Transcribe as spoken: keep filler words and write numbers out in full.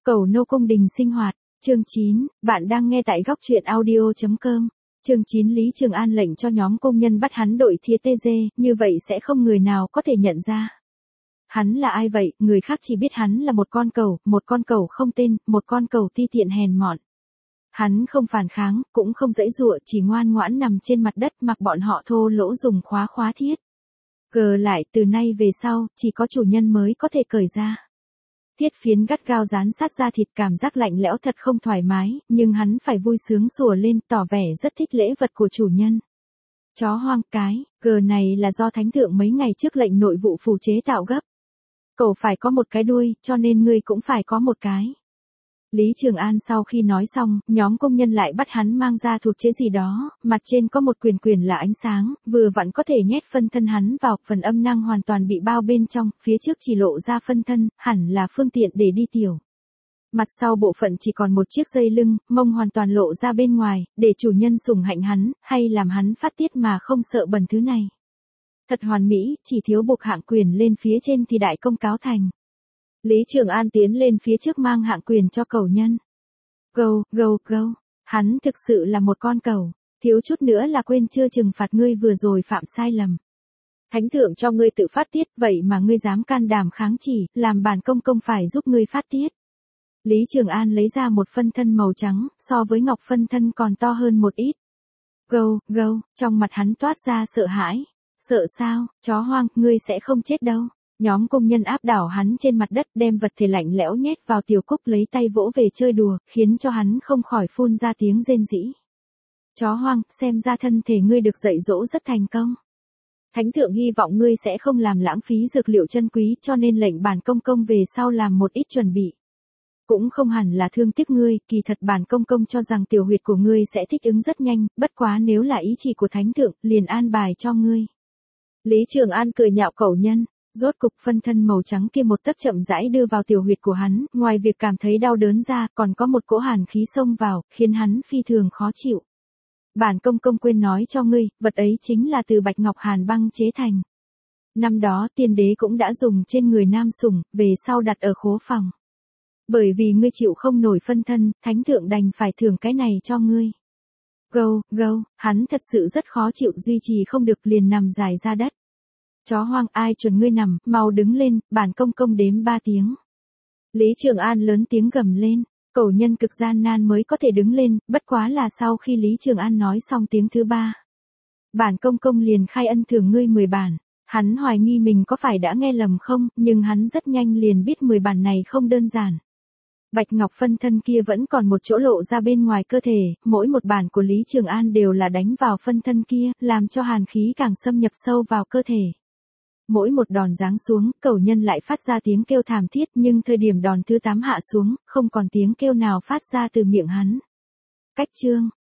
Cầu nô cung đình sinh hoạt, chương chín, bạn đang nghe tại góc truyện audio chấm com. Chương chín Lý Trường An lệnh cho nhóm công nhân bắt hắn đội thía tê dê, như vậy sẽ không người nào có thể nhận ra. Hắn là ai vậy, người khác chỉ biết hắn là một con cẩu, một con cẩu không tên, một con cẩu ti tiện hèn mọn. Hắn không phản kháng, cũng không giãy giụa, chỉ ngoan ngoãn nằm trên mặt đất mặc bọn họ thô lỗ dùng khóa khóa thiết. Gờ lại, từ nay về sau, chỉ có chủ nhân mới có thể cởi ra. Thiết phiến gắt gao dán sát da thịt, cảm giác lạnh lẽo thật không thoải mái, nhưng hắn phải vui sướng sủa lên, tỏ vẻ rất thích lễ vật của chủ nhân. Chó hoang cái, gờ này là do thánh thượng mấy ngày trước lệnh nội vụ phủ chế tạo gấp. Cậu phải có một cái đuôi, cho nên ngươi cũng phải có một cái. Lý Trường An sau khi nói xong, nhóm công nhân lại bắt hắn mang ra thuộc chế gì đó, mặt trên có một quyền quyền là ánh sáng, vừa vặn có thể nhét phân thân hắn vào, phần âm năng hoàn toàn bị bao bên trong, phía trước chỉ lộ ra phân thân, hẳn là phương tiện để đi tiểu. Mặt sau bộ phận chỉ còn một chiếc dây lưng, mông hoàn toàn lộ ra bên ngoài, để chủ nhân sủng hạnh hắn, hay làm hắn phát tiết mà không sợ bẩn thứ này. Thật hoàn mỹ, chỉ thiếu buộc hạng quyền lên phía trên thì đại công cáo thành. Lý Trường An tiến lên phía trước mang hạng quyền cho cẩu nhân. Gâu, gâu, gâu, hắn thực sự là một con cẩu, thiếu chút nữa là quên chưa trừng phạt ngươi vừa rồi phạm sai lầm. Thánh thượng cho ngươi tự phát tiết, vậy mà ngươi dám can đảm kháng chỉ, làm bản công công phải giúp ngươi phát tiết. Lý Trường An lấy ra một phân thân màu trắng, so với ngọc phân thân còn to hơn một ít. Gâu, gâu, trong mặt hắn toát ra sợ hãi. Sợ sao, chó hoang, ngươi sẽ không chết đâu. Nhóm công nhân áp đảo hắn trên mặt đất, đem vật thể lạnh lẽo nhét vào tiểu cúc, lấy tay vỗ về chơi đùa, khiến cho hắn không khỏi phun ra tiếng rên rỉ. Chó hoang, xem ra thân thể ngươi được dạy dỗ rất thành công. Thánh thượng hy vọng ngươi sẽ không làm lãng phí dược liệu chân quý, cho nên lệnh bản công công về sau làm một ít chuẩn bị. Cũng không hẳn là thương tiếc ngươi, kỳ thật bản công công cho rằng tiểu huyệt của ngươi sẽ thích ứng rất nhanh, bất quá nếu là ý chỉ của thánh thượng, liền an bài cho ngươi. Lý Trường An cười nhạo cẩu nhân. Rốt cục phân thân màu trắng kia một tấc chậm rãi đưa vào tiểu huyệt của hắn, ngoài việc cảm thấy đau đớn ra, còn có một cỗ hàn khí xông vào, khiến hắn phi thường khó chịu. Bản công công quên nói cho ngươi, vật ấy chính là từ bạch ngọc hàn băng chế thành. Năm đó tiên đế cũng đã dùng trên người nam sủng, về sau đặt ở khố phòng. Bởi vì ngươi chịu không nổi phân thân, thánh thượng đành phải thưởng cái này cho ngươi. Gâu, gâu, hắn thật sự rất khó chịu, duy trì không được liền nằm dài ra đất. Chó hoang, ai chuẩn ngươi nằm, mau đứng lên, bản công công đếm ba tiếng. Lý Trường An lớn tiếng gầm lên, cẩu nhân cực gian nan mới có thể đứng lên, bất quá là sau khi Lý Trường An nói xong tiếng thứ ba. Bản công công liền khai ân thưởng ngươi mười bản, hắn hoài nghi mình có phải đã nghe lầm không, nhưng hắn rất nhanh liền biết mười bản này không đơn giản. Bạch ngọc phân thân kia vẫn còn một chỗ lộ ra bên ngoài cơ thể, mỗi một bản của Lý Trường An đều là đánh vào phân thân kia, làm cho hàn khí càng xâm nhập sâu vào cơ thể. Mỗi một đòn giáng xuống, cẩu nhân lại phát ra tiếng kêu thảm thiết, nhưng thời điểm đòn thứ tám hạ xuống, không còn tiếng kêu nào phát ra từ miệng hắn. Cách chương,